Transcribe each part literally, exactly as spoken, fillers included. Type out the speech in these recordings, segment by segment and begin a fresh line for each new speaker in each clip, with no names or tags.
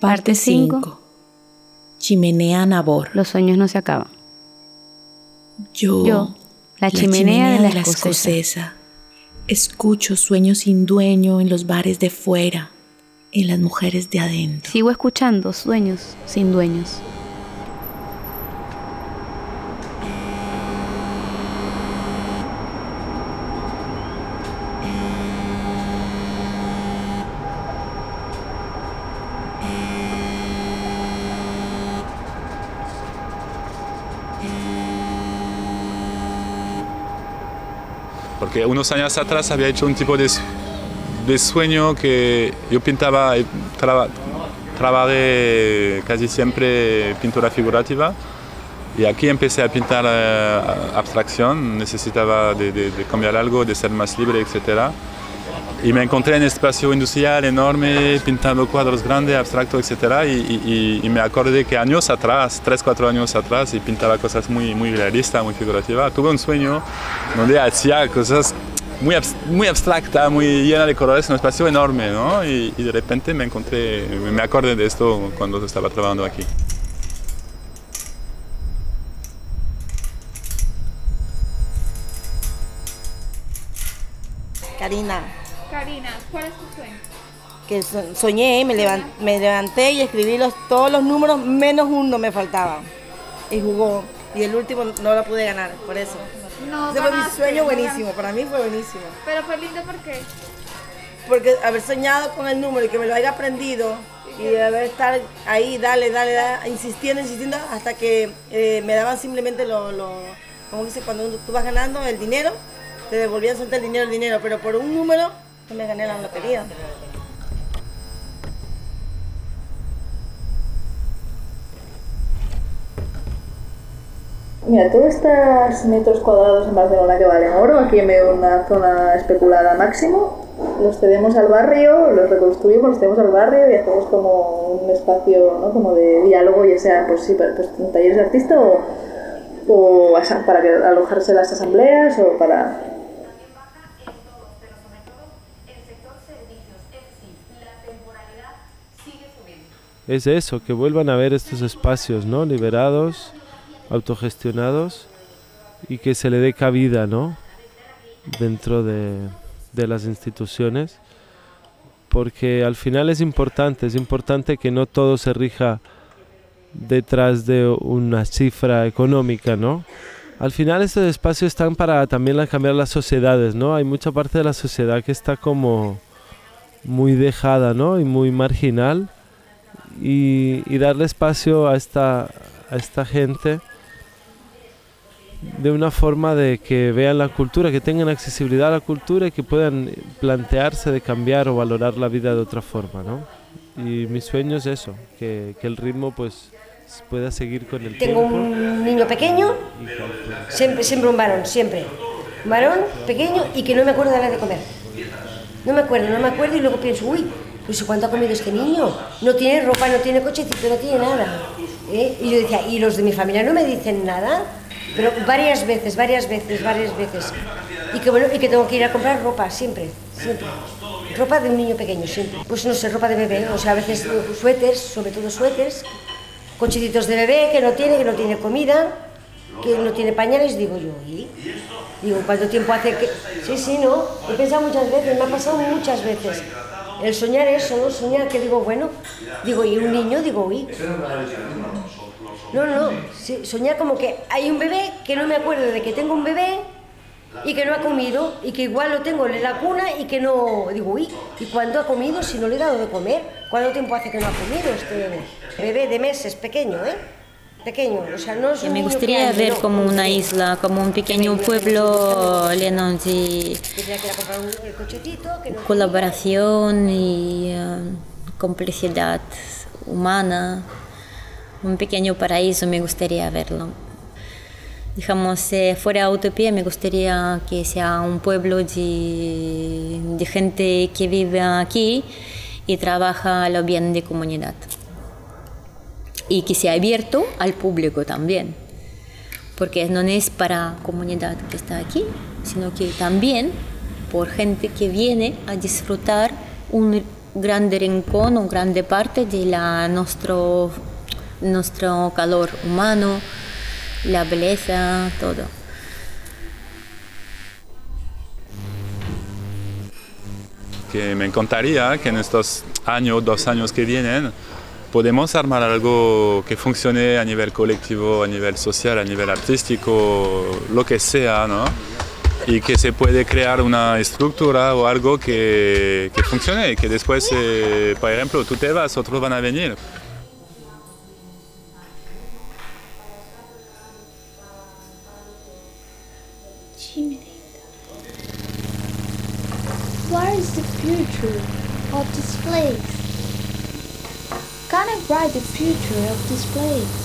Parte cinco. Chimenea Nabor.
Los sueños no se acaban.
Yo,
Yo la,
la
chimenea,
chimenea
de la,
de la
escocesa.
escocesa, escucho sueños sin dueño en los bares de fuera, en las mujeres de adentro.
Sigo escuchando sueños sin dueños.
Porque unos años atrás había hecho un tipo de, de sueño que yo pintaba, traba, trabajé casi siempre pintura figurativa y aquí empecé a pintar eh, abstracción, necesitaba de, de, de cambiar algo, de ser más libre, etcétera. Y me encontré en un espacio industrial enorme, pintando cuadros grandes, abstractos, etcétera. Y, y, y me acordé que años atrás, tres, cuatro años atrás, y pintaba cosas muy, muy realistas, muy figurativas. Tuve un sueño donde hacía cosas muy, muy abstractas, muy llenas de colores, en un espacio enorme, ¿no? Y, y de repente me encontré, me acordé de esto cuando estaba trabajando aquí.
Karina.
Karina, ¿cuál es tu sueño?
Que so- soñé, me, levan- me levanté y escribí los, todos los números, menos uno me faltaba. Y jugó. Y el último no lo pude ganar, por eso.
No
Ese fue mi
ganaste,
sueño
no
buenísimo,
ganaste.
para mí fue buenísimo.
Pero fue lindo porque
Porque haber soñado con el número y que me lo haya aprendido y de haber estar ahí, dale, dale, dale, insistiendo, insistiendo, hasta que eh, me daban simplemente lo, lo, como dice, cuando tú vas ganando el dinero, te devolvían solamente el dinero, el dinero, pero por un número no me gané la lotería.
Mira, todos estos metros cuadrados en Barcelona que valen oro, aquí en medio de una zona especulada máximo, los cedemos al barrio, los reconstruimos, los cedemos al barrio y hacemos como un espacio, ¿no? Como de diálogo, ya sea pues, sí, pues, talleres de artista o, o asa- para que alojarse las asambleas o para...
Es eso, que vuelvan a ver estos espacios, ¿no? Liberados, autogestionados y que se le dé cabida, ¿no? Dentro de, de las instituciones, porque al final es importante, es importante que no todo se rija detrás de una cifra económica, ¿no? Al final estos espacios están para también la- cambiar las sociedades, ¿no? Hay mucha parte de la sociedad que está como muy dejada, ¿no? Y muy marginal. Y, y darle espacio a esta, a esta gente de una forma de que vean la cultura, que tengan accesibilidad a la cultura y que puedan plantearse de cambiar o valorar la vida de otra forma, ¿no? Y mi sueño es eso, que, que el ritmo pues pueda seguir con el
Tengo
tiempo.
un niño pequeño, siempre, siempre un varón, siempre. Un varón pequeño y que no me acuerdo de la de comer. No me acuerdo, no me acuerdo y luego pienso, uy, pues ¿cuánto ha comido este niño? No tiene ropa, no tiene cochecito, no tiene nada. ¿Eh? Y yo decía, ¿y los de mi familia no me dicen nada? Pero varias veces, varias veces, varias veces. Y que bueno, y que tengo que ir a comprar ropa, siempre, siempre. Ropa de un niño pequeño, siempre. Pues no sé, ropa de bebé, o sea, a veces suéteres, sobre todo suéteres, cochecitos de bebé que no tiene, que no tiene comida, que no tiene pañales, digo yo, ¿y? Digo, ¿cuánto tiempo hace que...? Sí, sí, ¿no? He pensado muchas veces, me ha pasado muchas veces. El soñar eso, ¿no? Soñar que digo, bueno, digo, ¿y un niño? Digo, uy. No, no, sí, soñar como que hay un bebé que no me acuerdo de que tengo un bebé y que no ha comido y que igual lo tengo en la cuna y que no... Digo, uy, ¿y cuándo ha comido si no le he dado de comer? ¿Cuánto tiempo hace que no ha comido este bebé? Bebé de meses, pequeño, ¿eh? Pequeño, o sea, no es un
Me
niño
gustaría
que ande,
ver
no,
como
un
una
bebé.
isla, como un pequeño pueblo lleno de
Tendría que ir a comprar un el cochetito, que no...
colaboración y eh, complicidad humana. Un pequeño paraíso, me gustaría verlo. Digamos, si fuera utopía, me gustaría que sea un pueblo de, de gente que vive aquí y trabaja lo bien de comunidad. Y que sea abierto al público también, porque no es para comunidad que está aquí, sino que también por gente que viene a disfrutar un grande rincón o grande parte de la, nuestro, nuestro calor humano, la belleza, todo.
Que me encantaría que en estos años, dos años que vienen, podemos armar algo que funcione a nivel colectivo, a nivel social, a nivel artístico, lo que sea, ¿no? Y que se puede crear una estructura o algo que, que funcione y que después, eh, por ejemplo, tú te vas, otros van a venir.
What is the future of this place? Can I write the future of this place?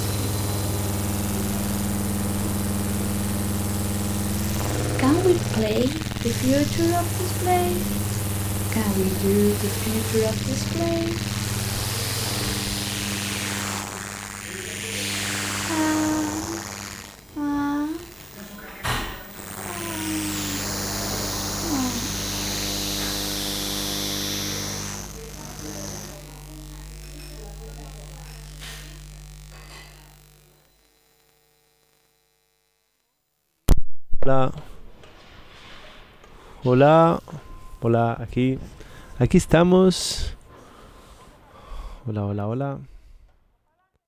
Can we play the future of this place? Can we do the future of this place? Ah, ah, ah.
Hola. Hola. Hola, aquí. Aquí estamos. Hola, hola, hola.